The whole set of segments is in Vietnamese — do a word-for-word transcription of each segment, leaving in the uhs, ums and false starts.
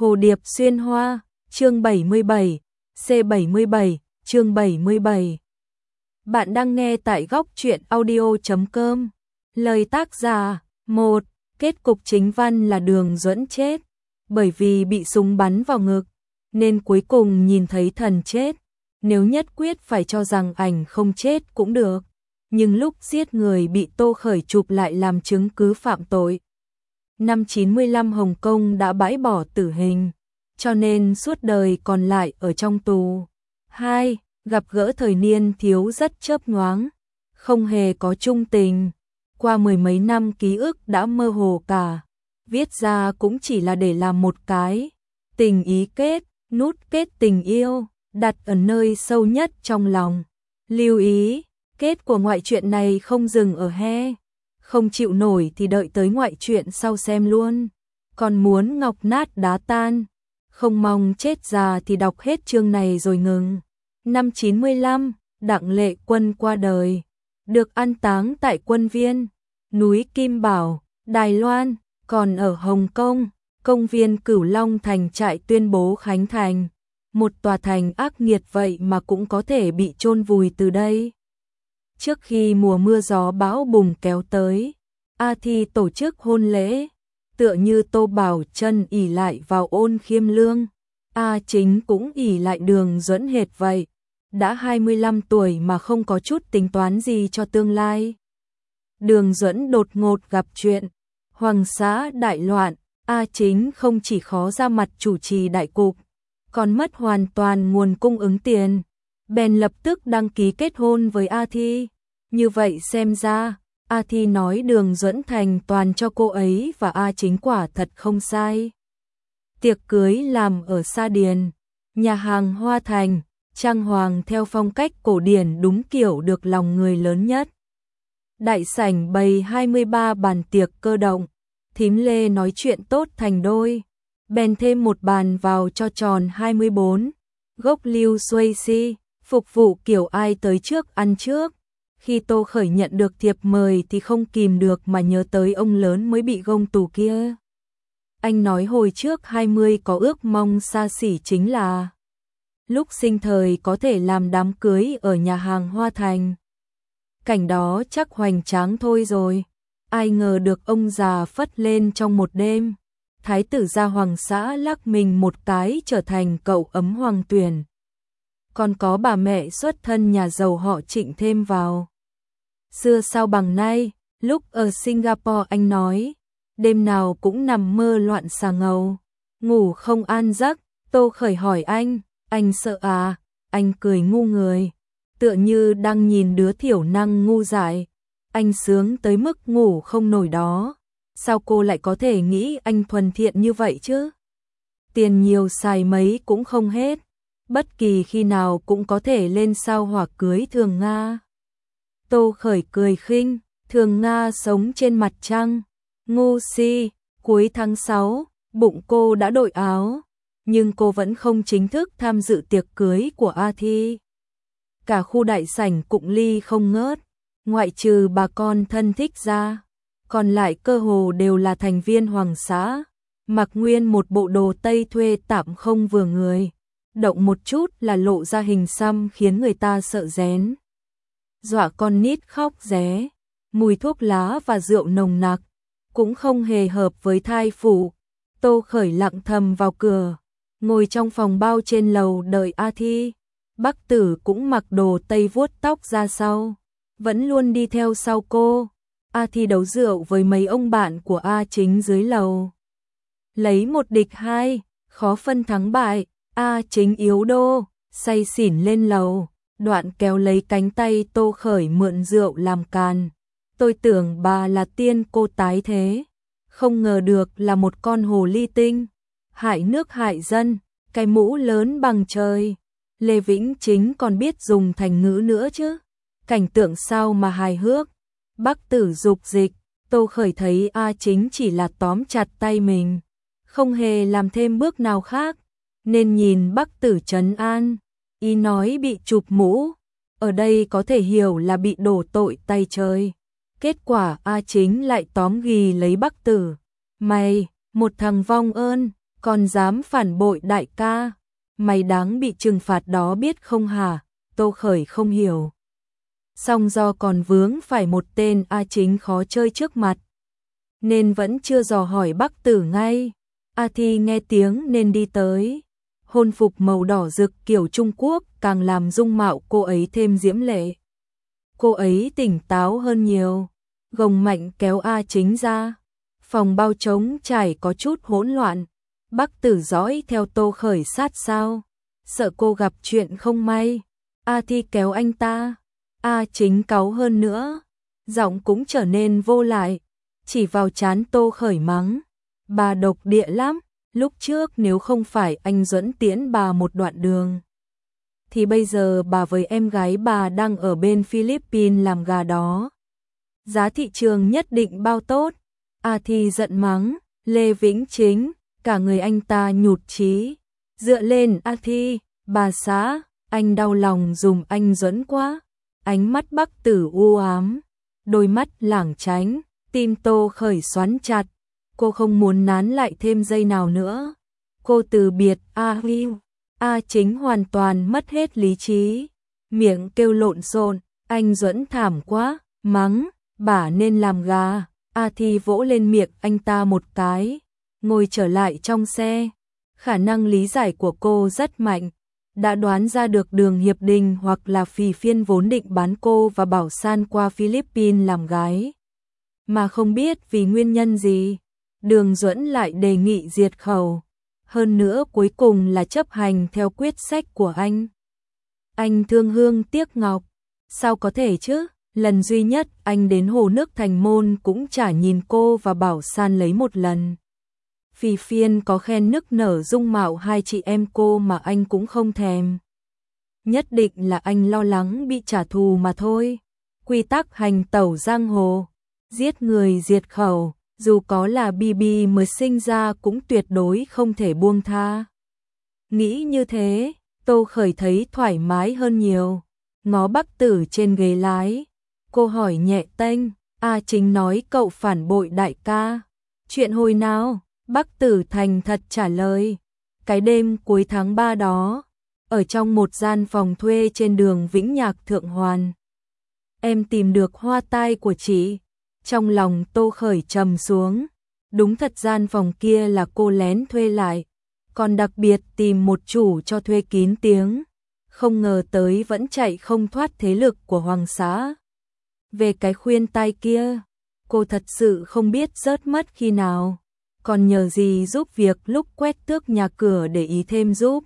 Hồ điệp xuyên hoa, chương bảy mươi bảy, C bảy mươi bảy, chương bảy mươi bảy. Bạn đang nghe tại góc truyện audio chấm com. Lời tác giả: một. Kết cục chính văn là Đường Duẫn chết, bởi vì bị súng bắn vào ngực, nên cuối cùng nhìn thấy thần chết. Nếu nhất quyết phải cho rằng ảnh không chết cũng được, nhưng lúc giết người bị Tô Khởi chụp lại làm chứng cứ phạm tội. Năm chín mươi lăm Hồng Kông đã bãi bỏ tử hình, cho nên suốt đời còn lại ở trong tù. Hai. Gặp gỡ thời niên thiếu rất chớp nhoáng, không hề có chung tình. Qua mười mấy năm ký ức đã mơ hồ cả, viết ra cũng chỉ là để làm một cái tình ý kết, nút kết tình yêu, đặt ở nơi sâu nhất trong lòng. Lưu ý, kết của ngoại truyện này không dừng ở he. Không chịu nổi thì đợi tới ngoại truyện sau xem luôn. Còn muốn ngọc nát đá tan, không mong chết già thì đọc hết chương này rồi ngừng. Năm chín mươi lăm, Đặng Lệ Quân qua đời, được an táng tại quân viên, núi Kim Bảo, Đài Loan. Còn ở Hồng Kông, công viên Cửu Long Thành trại tuyên bố khánh thành. Một tòa thành ác nghiệt vậy mà cũng có thể bị chôn vùi từ đây. Trước khi mùa mưa gió bão bùng kéo tới, A Thi tổ chức hôn lễ, tựa như Tô Bảo Chân ỷ lại vào Ôn Khiêm Lương, A Chính cũng ỷ lại Đường Duẫn hệt vậy. Đã hai mươi lăm tuổi mà không có chút tính toán gì cho tương lai. Đường Duẫn đột ngột gặp chuyện Hoàng xã đại loạn, A Chính không chỉ khó ra mặt chủ trì đại cục, còn mất hoàn toàn nguồn cung ứng tiền, bèn lập tức đăng ký kết hôn với A Thi. Như vậy xem ra, A Thi nói Đường Duẫn thành toàn cho cô ấy và A Chính quả thật không sai. Tiệc cưới làm ở Sa Điền, nhà hàng Hoa Thành, trang hoàng theo phong cách cổ điển đúng kiểu được lòng người lớn nhất. Đại sảnh bày hai mươi ba bàn tiệc cơ động, thím Lê nói chuyện tốt thành đôi, bèn thêm một bàn vào cho tròn hai mươi bốn. Gốc Lưu Xuây Si, phục vụ kiểu ai tới trước ăn trước. Khi Tô Khởi nhận được thiệp mời thì không kìm được mà nhớ tới ông lớn mới bị gông tù kia. Anh nói hồi trước hai mươi có ước mong xa xỉ chính là lúc sinh thời có thể làm đám cưới ở nhà hàng Hoa Thành. Cảnh đó chắc hoành tráng thôi rồi, ai ngờ được ông già phất lên trong một đêm. Thái tử gia Hoàng xã lắc mình một cái trở thành cậu ấm hoàng tuyển. Còn có bà mẹ xuất thân nhà giàu họ Trịnh thêm vào. Xưa sao bằng nay, lúc ở Singapore anh nói, đêm nào cũng nằm mơ loạn xà ngầu, ngủ không an giấc. Tô Khởi hỏi anh, anh sợ à? Anh cười ngu người, tựa như đang nhìn đứa thiểu năng ngu dại. Anh sướng tới mức ngủ không nổi đó. Sao cô lại có thể nghĩ anh thuần thiện như vậy chứ? Tiền nhiều xài mấy cũng không hết, bất kỳ khi nào cũng có thể lên sao hỏa cưới Thường Nga. Tô Khởi cười khinh, Thường Nga sống trên mặt trăng. Ngu si, cuối tháng sáu, bụng cô đã đội áo, nhưng cô vẫn không chính thức tham dự tiệc cưới của A Thi. Cả khu đại sảnh cụng ly không ngớt, ngoại trừ bà con thân thích ra, còn lại cơ hồ đều là thành viên Hoàng xã, mặc nguyên một bộ đồ Tây thuê tạm không vừa người, động một chút là lộ ra hình xăm khiến người ta sợ rén. Dọa con nít khóc ré, mùi thuốc lá và rượu nồng nặc, cũng không hề hợp với thai phụ. Tô Khởi lặng thầm vào cửa, ngồi trong phòng bao trên lầu đợi A Thi. Bắc Tử cũng mặc đồ Tây vuốt tóc ra sau, vẫn luôn đi theo sau cô. A Thi đấu rượu với mấy ông bạn của A Chính dưới lầu. Lấy một địch hai, khó phân thắng bại. A Chính yếu đô, say xỉn lên lầu, đoạn kéo lấy cánh tay Tô Khởi mượn rượu làm càn. Tôi tưởng bà là tiên cô tái thế, không ngờ được là một con hồ ly tinh, hại nước hại dân, cái mũ lớn bằng trời. Lê Vĩnh Chính còn biết dùng thành ngữ nữa chứ, cảnh tượng sao mà hài hước. Bắc Tử dục dịch, Tô Khởi thấy A Chính chỉ là tóm chặt tay mình, không hề làm thêm bước nào khác, nên nhìn Bắc Tử trấn an. Ý nói bị chụp mũ, ở đây có thể hiểu là bị đổ tội tay trời. Kết quả A Chính lại tóm ghì lấy Bắc Tử. Mày, một thằng vong ơn, Còn dám phản bội đại ca, mày đáng bị trừng phạt đó biết không hả? Tô Khởi không hiểu. Song do còn vướng phải một tên A Chính khó chơi trước mặt, nên vẫn chưa dò hỏi Bắc Tử ngay. A Thi nghe tiếng nên đi tới. Hôn phục màu đỏ rực kiểu Trung Quốc càng làm dung mạo cô ấy thêm diễm lệ. Cô ấy tỉnh táo hơn nhiều, gồng mạnh kéo A Chính ra. Phòng bao trống trải có chút hỗn loạn. Bắc Tử dõi theo Tô Khởi sát sao, sợ cô gặp chuyện không may. A Thi kéo anh ta, A Chính cáu hơn nữa, giọng cũng trở nên vô lại, chỉ vào trán Tô Khởi mắng. Bà độc địa lắm, lúc trước nếu không phải anh Duẫn tiễn bà một đoạn đường, thì bây giờ bà với em gái bà đang ở bên Philippines làm gà đó. Giá thị trường nhất định bao tốt. A Thi giận mắng, Lê Vĩnh Chính, cả người anh ta nhụt chí. Dựa lên A Thi, bà xã, anh đau lòng dùm anh Duẫn quá. Ánh mắt Bắc Tử u ám, đôi mắt lảng tránh, tim Tô Khởi xoắn chặt. Cô không muốn nán lại thêm giây nào nữa. Cô từ biệt A Huy. A Chính hoàn toàn mất hết lý trí, miệng kêu lộn xộn, anh Duẫn thảm quá, mắng, bà nên làm gà. A Thi vỗ lên miệng anh ta một cái, ngồi trở lại trong xe. Khả năng lý giải của cô rất mạnh, đã đoán ra được Đường Hiệp Đình hoặc là Phì Phiên vốn định bán cô và Bảo San qua Philippines làm gái. Mà không biết vì nguyên nhân gì, Đường Duẫn lại đề nghị diệt khẩu. Hơn nữa cuối cùng là chấp hành theo quyết sách của anh. Anh thương hương tiếc ngọc, sao có thể chứ? Lần duy nhất anh đến hồ nước Thành Môn cũng chả nhìn cô và Bảo San lấy một lần. Phì Phiên có khen nức nở dung mạo hai chị em cô mà anh cũng không thèm. Nhất định là anh lo lắng bị trả thù mà thôi. Quy tắc hành tẩu giang hồ, giết người diệt khẩu, dù có là bê bê mới sinh ra cũng tuyệt đối không thể buông tha. Nghĩ như thế, Tô Khởi thấy thoải mái hơn nhiều. Ngó Bắc Tử trên ghế lái, cô hỏi nhẹ tênh, A Chính nói cậu phản bội đại ca. Chuyện hồi nào? Bắc Tử thành thật trả lời. Cái đêm cuối tháng ba đó, ở trong một gian phòng thuê trên đường Vĩnh Nhạc Thượng Hoàn, em tìm được hoa tai của chị. Trong lòng Tô Khởi trầm xuống. Đúng thật gian phòng kia là cô lén thuê lại, còn đặc biệt tìm một chủ cho thuê kín tiếng. Không ngờ tới vẫn chạy không thoát thế lực của Hoàng xã. Về cái khuyên tai kia, cô thật sự không biết rớt mất khi nào. Còn nhờ gì giúp việc lúc quét tước nhà cửa để ý thêm giúp.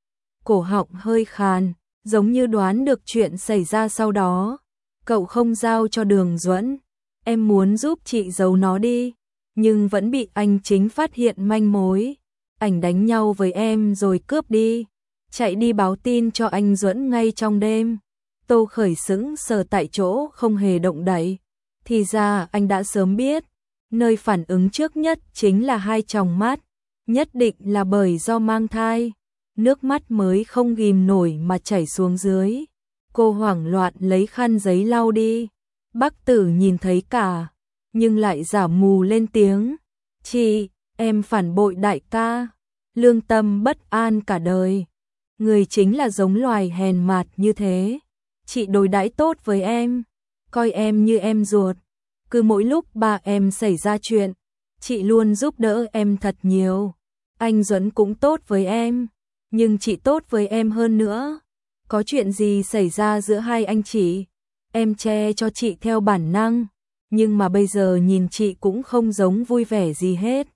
Cổ họng hơi khàn, giống như đoán được chuyện xảy ra sau đó. Cậu không giao cho Đường Duẫn, em muốn giúp chị giấu nó đi, nhưng vẫn bị anh Chính phát hiện manh mối. Ảnh đánh nhau với em rồi cướp đi, chạy đi báo tin cho anh Duẫn ngay trong đêm. Tô Khởi sững sờ tại chỗ không hề động đậy. Thì ra anh đã sớm biết. Nơi phản ứng trước nhất chính là hai tròng mắt, nhất định là bởi do mang thai. Nước mắt mới không ghim nổi mà chảy xuống dưới. Cô hoảng loạn lấy khăn giấy lau đi. Bắc Tử nhìn thấy cả, nhưng lại giả mù lên tiếng. Chị, em phản bội đại ca, lương tâm bất an cả đời. Người chính là giống loài hèn mạt như thế. Chị đối đãi tốt với em, coi em như em ruột. Cứ mỗi lúc ba em xảy ra chuyện, chị luôn giúp đỡ em thật nhiều. Anh Duẫn cũng tốt với em, nhưng chị tốt với em hơn nữa. Có chuyện gì xảy ra giữa hai anh chị, em che cho chị theo bản năng, nhưng mà bây giờ nhìn chị cũng không giống vui vẻ gì hết.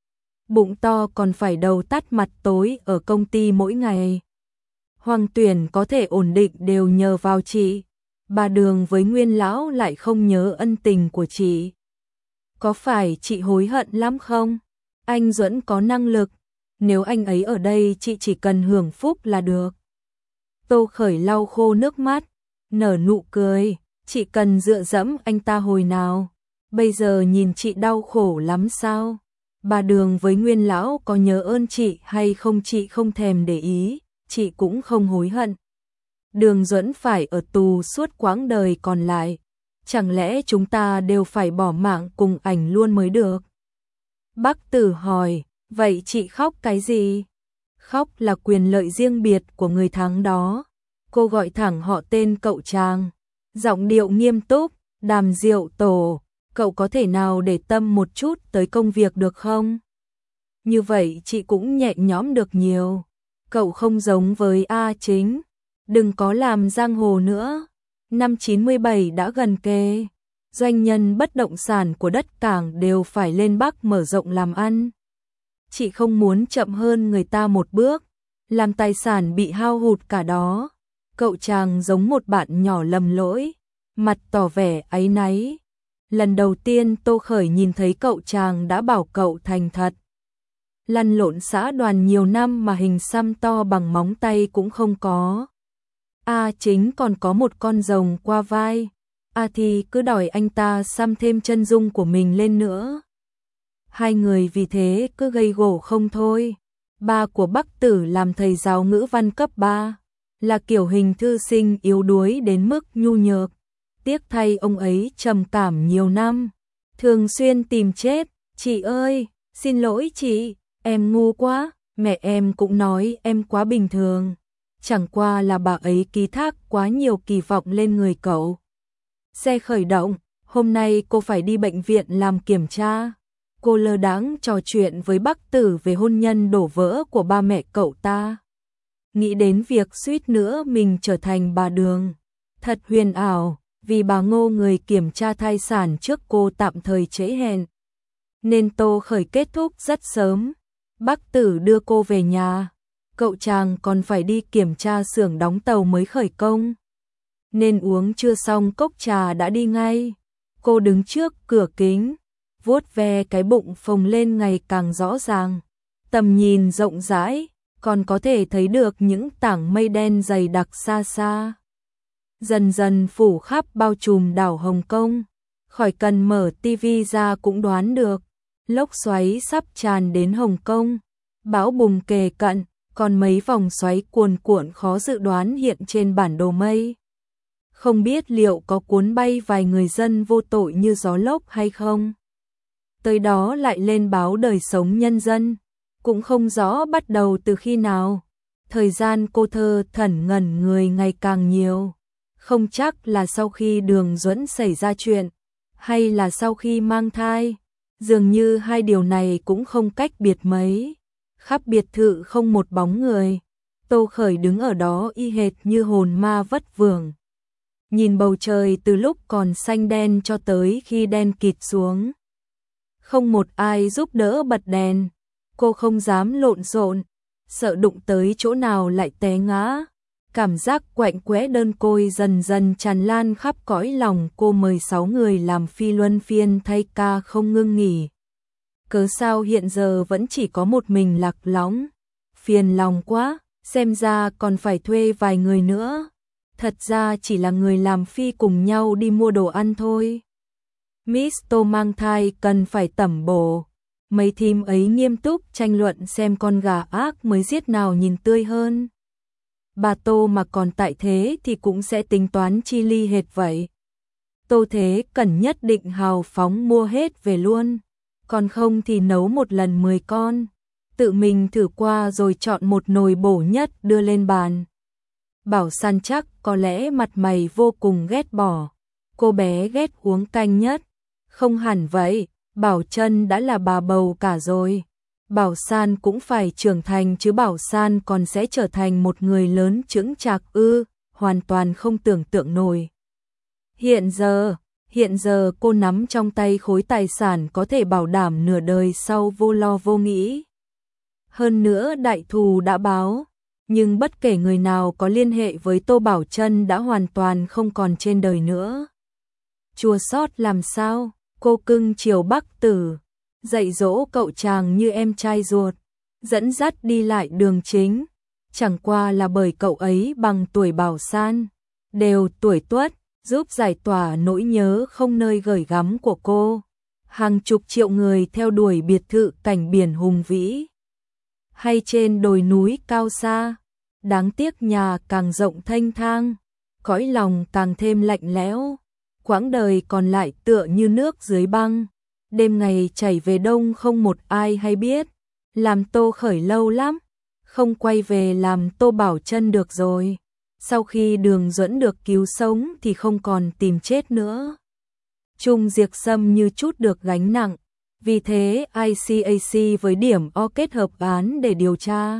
Bụng to còn phải đầu tắt mặt tối ở công ty mỗi ngày. Hoàng Tuyển có thể ổn định đều nhờ vào chị. Bà Đường với Nguyên lão lại không nhớ ân tình của chị. Có phải chị hối hận lắm không? Anh Duẫn có năng lực, nếu anh ấy ở đây chị chỉ cần hưởng phúc là được. Tô Khởi lau khô nước mắt, nở nụ cười, chị cần dựa dẫm anh ta hồi nào? Bây giờ nhìn chị đau khổ lắm sao? Bà Đường với Nguyên lão có nhớ ơn chị hay không chị không thèm để ý, chị cũng không hối hận. Đường Duẫn phải ở tù suốt quãng đời còn lại, chẳng lẽ chúng ta đều phải bỏ mạng cùng ảnh luôn mới được? Bắc Tử hỏi, Vậy chị khóc cái gì? Khóc là quyền lợi riêng biệt của người thắng đó. Cô gọi thẳng họ tên cậu chàng. Giọng điệu nghiêm túc, Đàm Diệu Tổ, cậu có thể nào để tâm một chút tới công việc được không? Như vậy chị cũng nhẹ nhõm được nhiều. Cậu không giống với A Chính. Đừng có làm giang hồ nữa. Năm chín mươi bảy đã gần kề. Doanh nhân bất động sản của đất cảng đều phải lên Bắc mở rộng làm ăn. Chị không muốn chậm hơn người ta một bước, làm tài sản bị hao hụt cả đó. Cậu chàng giống một bạn nhỏ lầm lỗi, mặt tỏ vẻ áy náy. Lần đầu tiên Tô Khởi nhìn thấy cậu chàng đã bảo cậu thành thật. Lăn lộn xã đoàn nhiều năm mà hình xăm to bằng móng tay cũng không có. A Chính còn có một con rồng qua vai. A thì cứ đòi anh ta xăm thêm chân dung của mình lên nữa. Hai người vì thế cứ gây gổ không thôi. Ba của Bắc Tử làm thầy giáo ngữ văn cấp ba, là kiểu hình thư sinh yếu đuối đến mức nhu nhược. Tiếc thay ông ấy trầm cảm nhiều năm, thường xuyên tìm chết. Chị ơi, xin lỗi chị, em ngu quá. Mẹ em cũng nói em quá bình thường. Chẳng qua là bà ấy ký thác quá nhiều kỳ vọng lên người cậu. Xe khởi động, hôm nay cô phải đi bệnh viện làm kiểm tra. Cô lơ đãng trò chuyện với Bắc Tử về hôn nhân đổ vỡ của ba mẹ cậu ta. Nghĩ đến việc suýt nữa mình trở thành bà Đường. Thật huyền ảo, vì bà Ngô người kiểm tra thai sản trước cô tạm thời trễ hẹn. Nên Tô Khởi kết thúc rất sớm. Bắc Tử đưa cô về nhà. Cậu chàng còn phải đi kiểm tra xưởng đóng tàu mới khởi công. Nên uống chưa xong cốc trà đã đi ngay. Cô đứng trước cửa kính, vuốt ve cái bụng phồng lên ngày càng rõ ràng. Tầm nhìn rộng rãi, còn có thể thấy được những tảng mây đen dày đặc xa xa. Dần dần phủ khắp bao trùm đảo Hồng Kông. Khỏi cần mở tivi ra cũng đoán được. Lốc xoáy sắp tràn đến Hồng Kông. Bão bùng kề cận, còn mấy vòng xoáy cuồn cuộn khó dự đoán hiện trên bản đồ mây. Không biết liệu có cuốn bay vài người dân vô tội như gió lốc hay không. Tới đó lại lên báo đời sống nhân dân, cũng không rõ bắt đầu từ khi nào. Thời gian cô thơ thẩn ngẩn người ngày càng nhiều. Không chắc là sau khi Đường Duẫn xảy ra chuyện, hay là sau khi mang thai. Dường như hai điều này cũng không cách biệt mấy. Khắp biệt thự không một bóng người. Tô Khởi đứng ở đó y hệt như hồn ma vất vưởng. Nhìn bầu trời từ lúc còn xanh đen cho tới khi đen kịt xuống. Không một ai giúp đỡ bật đèn. Cô không dám lộn xộn, sợ đụng tới chỗ nào lại té ngã. Cảm giác quạnh quẽ đơn côi dần dần tràn lan khắp cõi lòng cô. Mời sáu người làm phi luân phiên thay ca không ngưng nghỉ. Cớ sao hiện giờ vẫn chỉ có một mình Lạc Lõng? Phiền lòng quá, xem ra còn phải thuê vài người nữa. Thật ra chỉ là người làm phi cùng nhau đi mua đồ ăn thôi. Miss Tô mang thai cần phải tẩm bổ. Mấy thím ấy nghiêm túc tranh luận xem con gà ác mới giết nào nhìn tươi hơn. Bà Tô mà còn tại thế thì cũng sẽ tính toán chi ly hệt vậy. Tô Thế cần nhất định hào phóng mua hết về luôn. Còn không thì nấu một lần mười con. Tự mình thử qua rồi chọn một nồi bổ nhất đưa lên bàn. Bảo San chắc có lẽ mặt mày vô cùng ghét bỏ. Cô bé ghét uống canh nhất. Không hẳn vậy, Bảo Trân đã là bà bầu cả rồi. Bảo San cũng phải trưởng thành chứ. Bảo San còn sẽ trở thành một người lớn chững chạc ư, hoàn toàn không tưởng tượng nổi. Hiện giờ, hiện giờ cô nắm trong tay khối tài sản có thể bảo đảm nửa đời sau vô lo vô nghĩ. Hơn nữa đại thù đã báo, nhưng bất kể người nào có liên hệ với Tô Bảo Trân đã hoàn toàn không còn trên đời nữa. Chua xót làm sao, cô cưng chiều Bắc Tử, dạy dỗ cậu chàng như em trai ruột, dẫn dắt đi lại đường chính. Chẳng qua là bởi cậu ấy bằng tuổi Bảo San, đều tuổi tuất, giúp giải tỏa nỗi nhớ không nơi gửi gắm của cô. Hàng chục triệu người theo đuổi biệt thự cảnh biển hùng vĩ, hay trên đồi núi cao xa. Đáng tiếc nhà càng rộng thênh thang, cõi lòng càng thêm lạnh lẽo. Quãng đời còn lại tựa như nước dưới băng, đêm ngày chảy về đông không một ai hay biết. làm Tô Khởi lâu lắm, không quay về làm Tô Bảo Chân được rồi. Sau khi Đường Duẫn được cứu sống thì không còn tìm chết nữa. Trung Diệp Sâm như chút được gánh nặng, vì thế i xê a xê với điểm O kết hợp án để điều tra.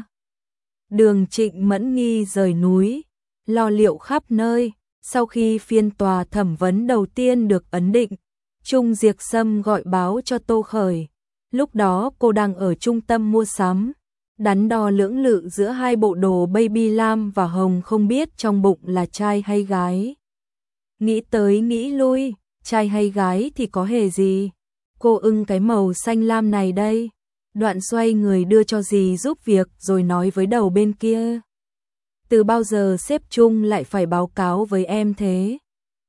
Đường Trịnh Mẫn Nghi rời núi, lo liệu khắp nơi. Sau khi phiên tòa thẩm vấn đầu tiên được ấn định, Trung Diệp Sâm gọi báo cho Tô Khởi. Lúc đó cô đang ở trung tâm mua sắm, đắn đo lưỡng lự giữa hai bộ đồ baby lam và hồng, không biết trong bụng là trai hay gái. Nghĩ tới nghĩ lui, trai hay gái thì có hề gì. Cô ưng cái màu xanh lam này đây. Đoạn xoay người đưa cho dì giúp việc rồi nói với đầu bên kia. Từ bao giờ sếp Trung lại phải báo cáo với em thế?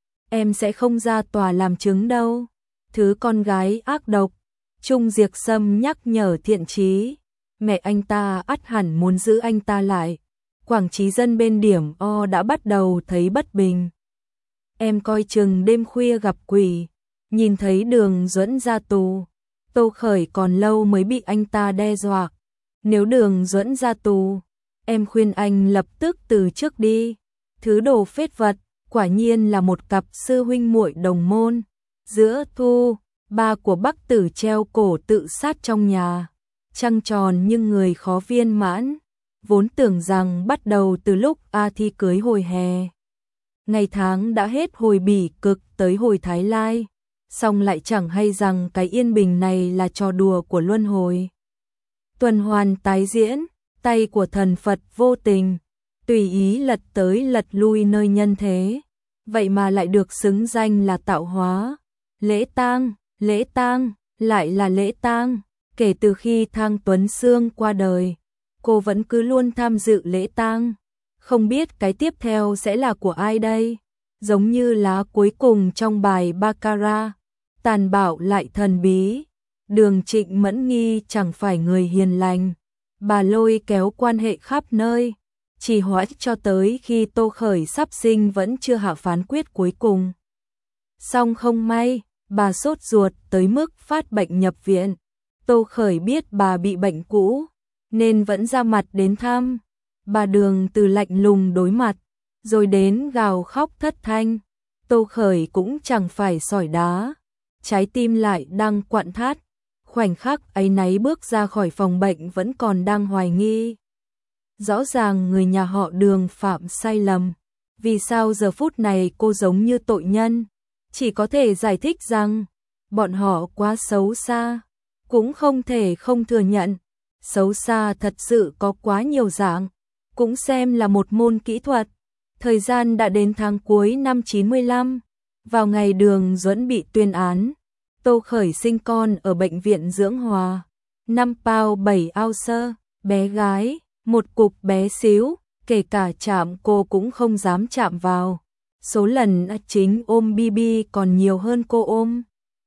Em sẽ không ra tòa làm chứng đâu. Thứ con gái ác độc. Trung Diệp Sâm nhắc nhở thiện chí. Mẹ anh ta ắt hẳn muốn giữ anh ta lại. Quảng trí dân bên điểm O đã bắt đầu thấy bất bình. Em coi chừng đêm khuya gặp quỷ. Nhìn thấy Đường Duẫn ra tù, Tô Khởi còn lâu mới bị anh ta đe dọa. Nếu Đường Duẫn ra tù, em khuyên anh lập tức từ chức đi. Thứ đồ phết vật, quả nhiên là một cặp sư huynh muội đồng môn. Giữa thu, ba của Bắc Tử treo cổ tự sát trong nhà. Trăng tròn nhưng người khó viên mãn. Vốn tưởng rằng bắt đầu từ lúc A Thi cưới hồi hè. Ngày tháng đã hết hồi Bỉ Cực tới hồi Thái Lai. Xong lại chẳng hay rằng cái yên bình này là trò đùa của luân hồi. Tuần hoàn tái diễn, tay của thần Phật vô tình, tùy ý lật tới lật lui nơi nhân thế. Vậy mà lại được xứng danh là tạo hóa. Lễ tang, lễ tang, lại là lễ tang. Kể từ khi Thang Tuấn Sương qua đời, cô vẫn cứ luôn tham dự lễ tang. Không biết cái tiếp theo sẽ là của ai đây? Giống như lá cuối cùng trong bài Baccarat, tàn bạo lại thần bí. Đường Trịnh Mẫn Nghi chẳng phải người hiền lành. Bà lôi kéo quan hệ khắp nơi, chỉ hoãn cho tới khi Tô Khởi sắp sinh vẫn chưa hạ phán quyết cuối cùng. Song không may, bà sốt ruột tới mức phát bệnh nhập viện. Tô Khởi biết bà bị bệnh cũ, nên vẫn ra mặt đến thăm. Bà Đường từ lạnh lùng đối mặt, rồi đến gào khóc thất thanh. Tô Khởi cũng chẳng phải sỏi đá, trái tim lại đang quặn thắt. Khoảnh khắc áy náy bước ra khỏi phòng bệnh vẫn còn đang hoài nghi. Rõ ràng người nhà họ Đường phạm sai lầm. Vì sao giờ phút này cô giống như tội nhân? Chỉ có thể giải thích rằng bọn họ quá xấu xa. Cũng không thể không thừa nhận. Xấu xa thật sự có quá nhiều dạng. Cũng xem là một môn kỹ thuật. Thời gian đã đến tháng cuối năm chín mươi lăm. Vào ngày Đường Duẫn bị tuyên án, Tô Khởi sinh con ở bệnh viện Dưỡng Hòa. Năm bao bảy ao sơ, bé gái, một cục bé xíu, kể cả chạm cô cũng không dám chạm vào. Số lần chính ôm Bibi còn nhiều hơn cô ôm.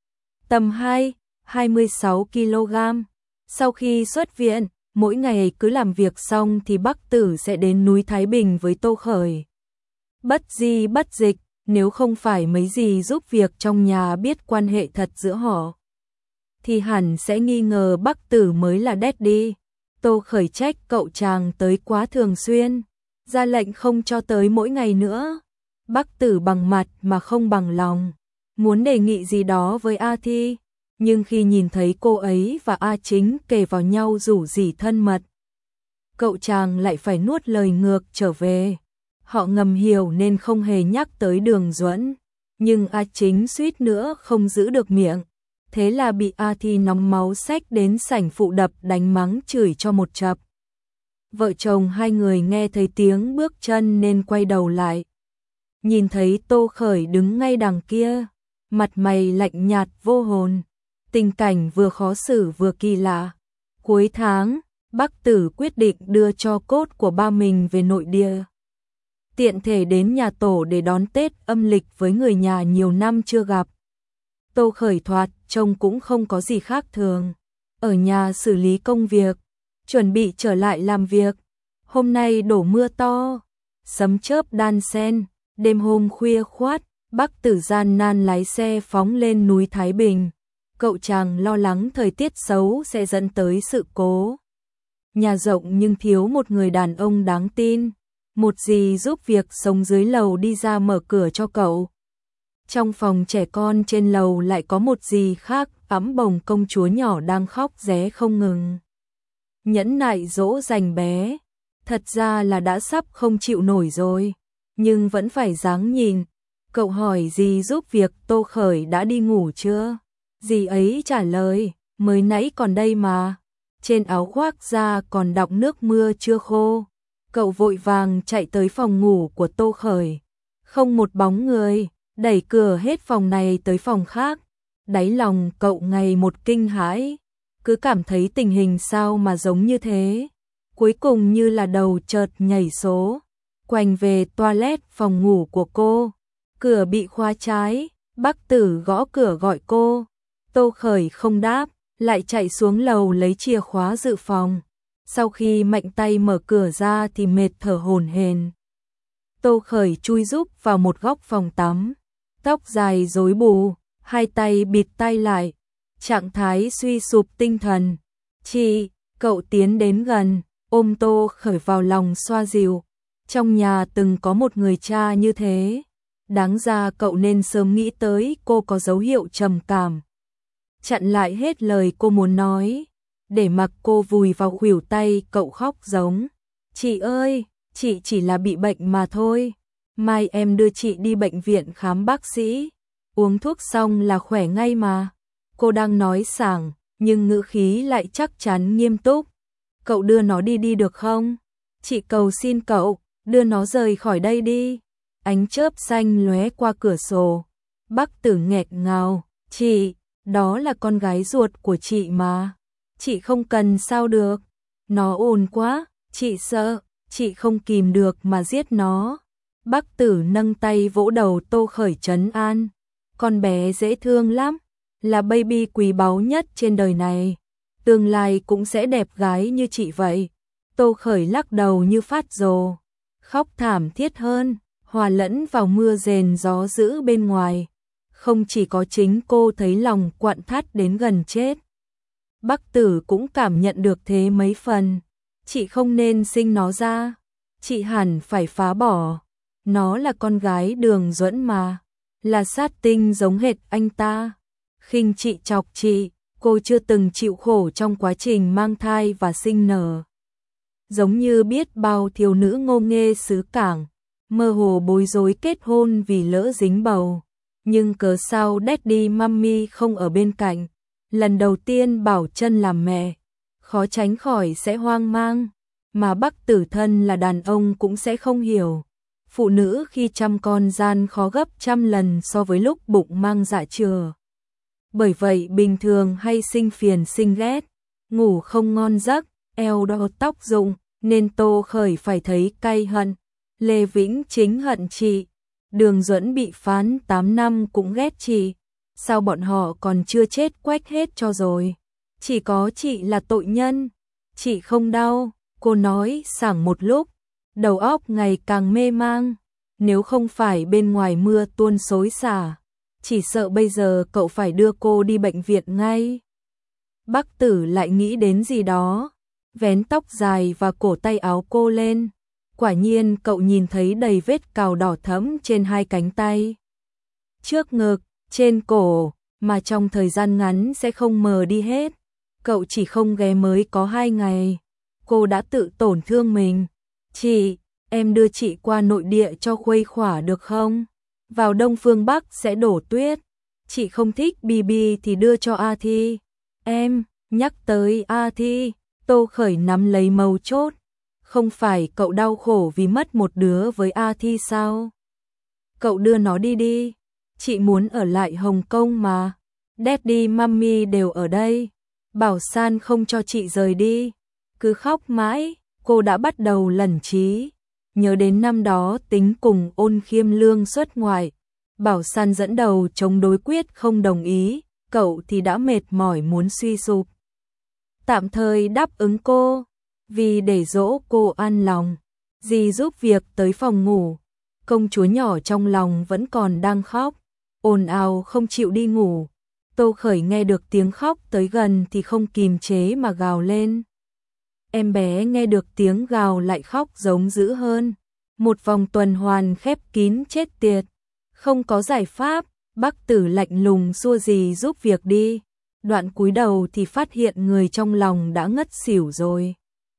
Tầm hai, hai mươi sáu ki lô gam. Sau khi xuất viện, mỗi ngày cứ làm việc xong thì Bắc Tử sẽ đến núi Thái Bình với Tô Khởi. Bất di bất dịch, nếu không phải mấy gì giúp việc trong nhà biết quan hệ thật giữa họ, thì hẳn sẽ nghi ngờ Bắc Tử mới là daddy. Tô Khởi trách cậu chàng tới quá thường xuyên, ra lệnh không cho tới mỗi ngày nữa. Bắc Tử bằng mặt mà không bằng lòng, muốn đề nghị gì đó với A Thi, nhưng khi nhìn thấy cô ấy và A Chính kề vào nhau rủ rỉ thân mật, cậu chàng lại phải nuốt lời ngược trở về. Họ ngầm hiểu nên không hề nhắc tới Đường Duẫn, nhưng A Chính suýt nữa không giữ được miệng, thế là bị A Thi nóng máu xách đến sảnh phụ đập đánh mắng chửi cho một chập. Vợ chồng hai người nghe thấy tiếng bước chân nên quay đầu lại. Nhìn thấy Tô Khởi đứng ngay đằng kia, mặt mày lạnh nhạt vô hồn, tình cảnh vừa khó xử vừa kỳ lạ. Cuối tháng, Bắc Tử quyết định đưa tro cốt của ba mình về nội địa, tiện thể đến nhà tổ để đón Tết âm lịch với người nhà nhiều năm chưa gặp. Tô Khởi thoạt trông cũng không có gì khác thường, ở nhà xử lý công việc, chuẩn bị trở lại làm việc. Hôm nay đổ mưa to, sấm chớp đan xen, đêm hôm khuya khoát, Bắc Tử gian nan lái xe phóng lên núi Thái Bình. Cậu chàng lo lắng thời tiết xấu sẽ dẫn tới sự cố. nhà rộng nhưng thiếu một người đàn ông đáng tin. Một dì giúp việc sống dưới lầu đi ra mở cửa cho cậu. Trong phòng trẻ con trên lầu lại có một dì khác ẵm bồng công chúa nhỏ đang khóc ré không ngừng. Nhẫn nại dỗ dành bé, thật ra là đã sắp không chịu nổi rồi, nhưng vẫn phải ráng nhìn. Cậu hỏi dì giúp việc Tô Khởi đã đi ngủ chưa? Dì ấy trả lời, mới nãy còn đây mà. Trên áo khoác da còn đọng nước mưa chưa khô. Cậu vội vàng chạy tới phòng ngủ của Tô Khởi. Không một bóng người, đẩy cửa hết phòng này tới phòng khác. Đáy lòng cậu ngày một kinh hãi, cứ cảm thấy tình hình sao mà giống như thế. Cuối cùng như là đầu chợt nhảy số, quành về toilet phòng ngủ của cô. Cửa bị khóa trái, Bắc Tử gõ cửa gọi cô. Tô Khởi không đáp, lại chạy xuống lầu lấy chìa khóa dự phòng. Sau khi mạnh tay mở cửa ra thì mệt thở hổn hển. Tô Khởi chui rúc vào một góc phòng tắm, tóc dài rối bù, hai tay bịt tai lại, trạng thái suy sụp tinh thần. Chị, cậu tiến đến gần, ôm Tô Khởi vào lòng xoa dịu. Trong nhà từng có một người cha như thế, đáng ra cậu nên sớm nghĩ tới cô có dấu hiệu trầm cảm. Chặn lại hết lời cô muốn nói, để mặc cô vùi vào khuỷu tay cậu khóc giống. Chị ơi, chị chỉ là bị bệnh mà thôi. Mai em đưa chị đi bệnh viện khám bác sĩ. Uống thuốc xong là khỏe ngay mà. Cô đang nói sảng, nhưng ngữ khí lại chắc chắn nghiêm túc. Cậu đưa nó đi đi được không? Chị cầu xin cậu, đưa nó rời khỏi đây đi. Ánh chớp xanh lóe qua cửa sổ. Bắc Tử nghẹt ngào, chị, đó là con gái ruột của chị mà. Chị không cần sao được. Nó ồn quá, chị sợ, chị không kìm được mà giết nó. Bắc Tử nâng tay vỗ đầu Tô Khởi trấn an. Con bé dễ thương lắm, là baby quý báu nhất trên đời này. Tương lai cũng sẽ đẹp gái như chị vậy. Tô Khởi lắc đầu như phát rồ, khóc thảm thiết hơn, hòa lẫn vào mưa rền gió dữ bên ngoài. Không chỉ có chính cô thấy lòng quặn thắt đến gần chết. Bắc Tử cũng cảm nhận được thế mấy phần. Chị không nên sinh nó ra, chị hẳn phải phá bỏ. Nó là con gái Đường Duẫn mà, là sát tinh giống hệt anh ta. Khinh chị chọc chị, cô chưa từng chịu khổ trong quá trình mang thai và sinh nở. Giống như biết bao thiếu nữ ngô nghê xứ cảng, mơ hồ bối rối kết hôn vì lỡ dính bầu. Nhưng cớ sao Daddy Mummy không ở bên cạnh, lần đầu tiên bảo chân làm mẹ, khó tránh khỏi sẽ hoang mang. Mà Bắc Tử thân là đàn ông cũng sẽ không hiểu. Phụ nữ khi chăm con gian khó gấp trăm lần so với lúc bụng mang dạ chừa. Bởi vậy bình thường hay sinh phiền sinh ghét, ngủ không ngon giấc, eo đau tóc rụng, nên Tô Khởi phải thấy cay hận. Lê Vĩnh chính hận chị, Đường Duẫn bị phán tám năm cũng ghét chị. Sao bọn họ còn chưa chết quách hết cho rồi? Chỉ có chị là tội nhân. Chị không đau, cô nói sảng một lúc, đầu óc ngày càng mê mang. Nếu không phải bên ngoài mưa tuôn xối xả, chỉ sợ bây giờ cậu phải đưa cô đi bệnh viện ngay. Bắc Tử lại nghĩ đến gì đó, vén tóc dài và cổ tay áo cô lên. Quả nhiên cậu nhìn thấy đầy vết cào đỏ thẫm trên hai cánh tay, trước ngực, trên cổ, mà trong thời gian ngắn sẽ không mờ đi hết. Cậu chỉ không ghé mới có hai ngày, cô đã tự tổn thương mình. Chị, em đưa chị qua nội địa cho khuây khỏa được không? Vào Đông Phương Bắc sẽ đổ tuyết. Chị không thích bê bê thì đưa cho A Thi. Em, nhắc tới A Thi, Tô Khởi nắm lấy mấu chốt. Không phải cậu đau khổ vì mất một đứa với A Thi sao? Cậu đưa nó đi đi. Chị muốn ở lại Hồng Kông mà. Daddy Mummy đều ở đây. Bảo San không cho chị rời đi. Cứ khóc mãi, cô đã bắt đầu lẩn trí. Nhớ đến năm đó tính cùng Ôn Khiêm Lương xuất ngoại. Bảo San dẫn đầu chống đối quyết không đồng ý. Cậu thì đã mệt mỏi muốn suy sụp. Tạm thời đáp ứng cô. Vì để dỗ cô an lòng, dì giúp việc tới phòng ngủ. Công chúa nhỏ trong lòng vẫn còn đang khóc, ồn ào không chịu đi ngủ. Tô Khởi nghe được tiếng khóc tới gần thì không kìm chế mà gào lên. em bé nghe được tiếng gào lại khóc giống dữ hơn. Một vòng tuần hoàn khép kín chết tiệt. Không có giải pháp, Bắc Tử lạnh lùng xua gì giúp việc đi. Đoạn cúi đầu thì phát hiện người trong lòng đã ngất xỉu rồi.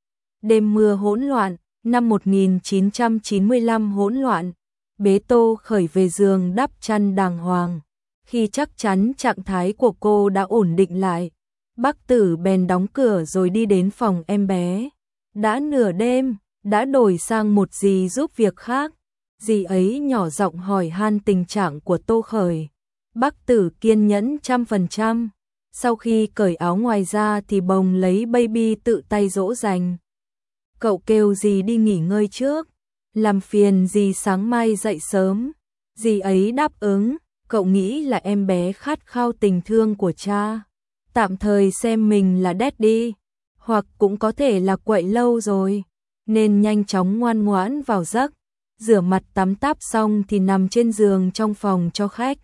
Đêm mưa hỗn loạn, năm một nghìn chín trăm chín mươi lăm hỗn loạn. Bế Tô Khởi về giường đắp chăn đàng hoàng. Khi chắc chắn trạng thái của cô đã ổn định lại, Bắc Tử bèn đóng cửa rồi đi đến phòng em bé. Đã nửa đêm, đã đổi sang một dì giúp việc khác. Dì ấy nhỏ giọng hỏi han tình trạng của Tô Khởi. Bắc Tử kiên nhẫn trăm phần trăm. Sau khi cởi áo ngoài ra thì bồng lấy baby tự tay dỗ dành. Cậu kêu dì đi nghỉ ngơi trước, làm phiền dì sáng mai dậy sớm. Dì ấy đáp ứng, cậu nghĩ là em bé khát khao tình thương của cha. Tạm thời xem mình là daddy, hoặc cũng có thể là quậy lâu rồi, nên nhanh chóng ngoan ngoãn vào giấc. Rửa mặt tắm táp xong thì nằm trên giường trong phòng cho khách.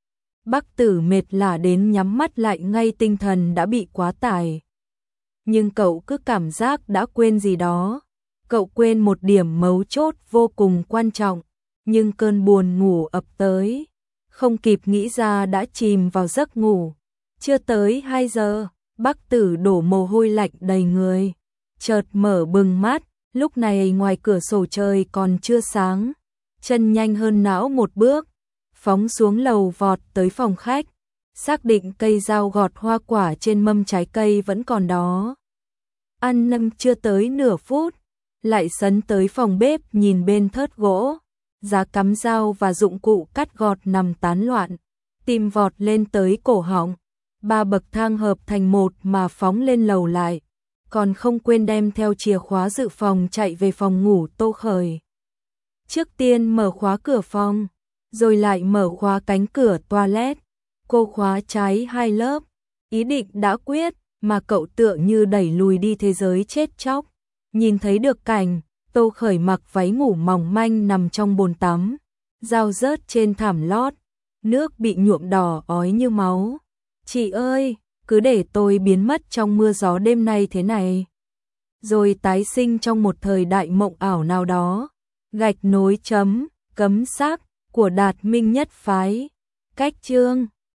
Bắc Tử mệt lả đến nhắm mắt lại ngay, tinh thần đã bị quá tải. Nhưng cậu cứ cảm giác đã quên gì đó. Cậu quên một điểm mấu chốt vô cùng quan trọng, nhưng cơn buồn ngủ ập tới. Không kịp nghĩ ra đã chìm vào giấc ngủ. Chưa tới hai giờ, Bắc Tử đổ mồ hôi lạnh đầy người. Chợt mở bừng mắt, lúc này ngoài cửa sổ trời còn chưa sáng. Chân nhanh hơn não một bước, phóng xuống lầu vọt tới phòng khách. Xác định cây dao gọt hoa quả trên mâm trái cây vẫn còn đó. Ăn nâng chưa tới nửa phút, lại sấn tới phòng bếp nhìn bên thớt gỗ. Giá cắm dao và dụng cụ cắt gọt nằm tán loạn. Tim vọt lên tới cổ họng. Ba bậc thang hợp thành một mà phóng lên lầu lại. Còn không quên đem theo chìa khóa dự phòng chạy về phòng ngủ Tô Khởi. Trước tiên mở khóa cửa phòng, rồi lại mở khóa cánh cửa toilet. Cô khóa trái hai lớp, ý định đã quyết, mà cậu tựa như đẩy lùi đi thế giới chết chóc. Nhìn thấy được cảnh Tô Khởi mặc váy ngủ mỏng manh nằm trong bồn tắm, dao rớt trên thảm lót, nước bị nhuộm đỏ ói như máu. Chị ơi, cứ để tôi biến mất trong mưa gió đêm nay thế này, rồi tái sinh trong một thời đại mộng ảo nào đó. Gạch nối chấm, cấm sắc của Đạt Minh Nhất Phái. Cách chương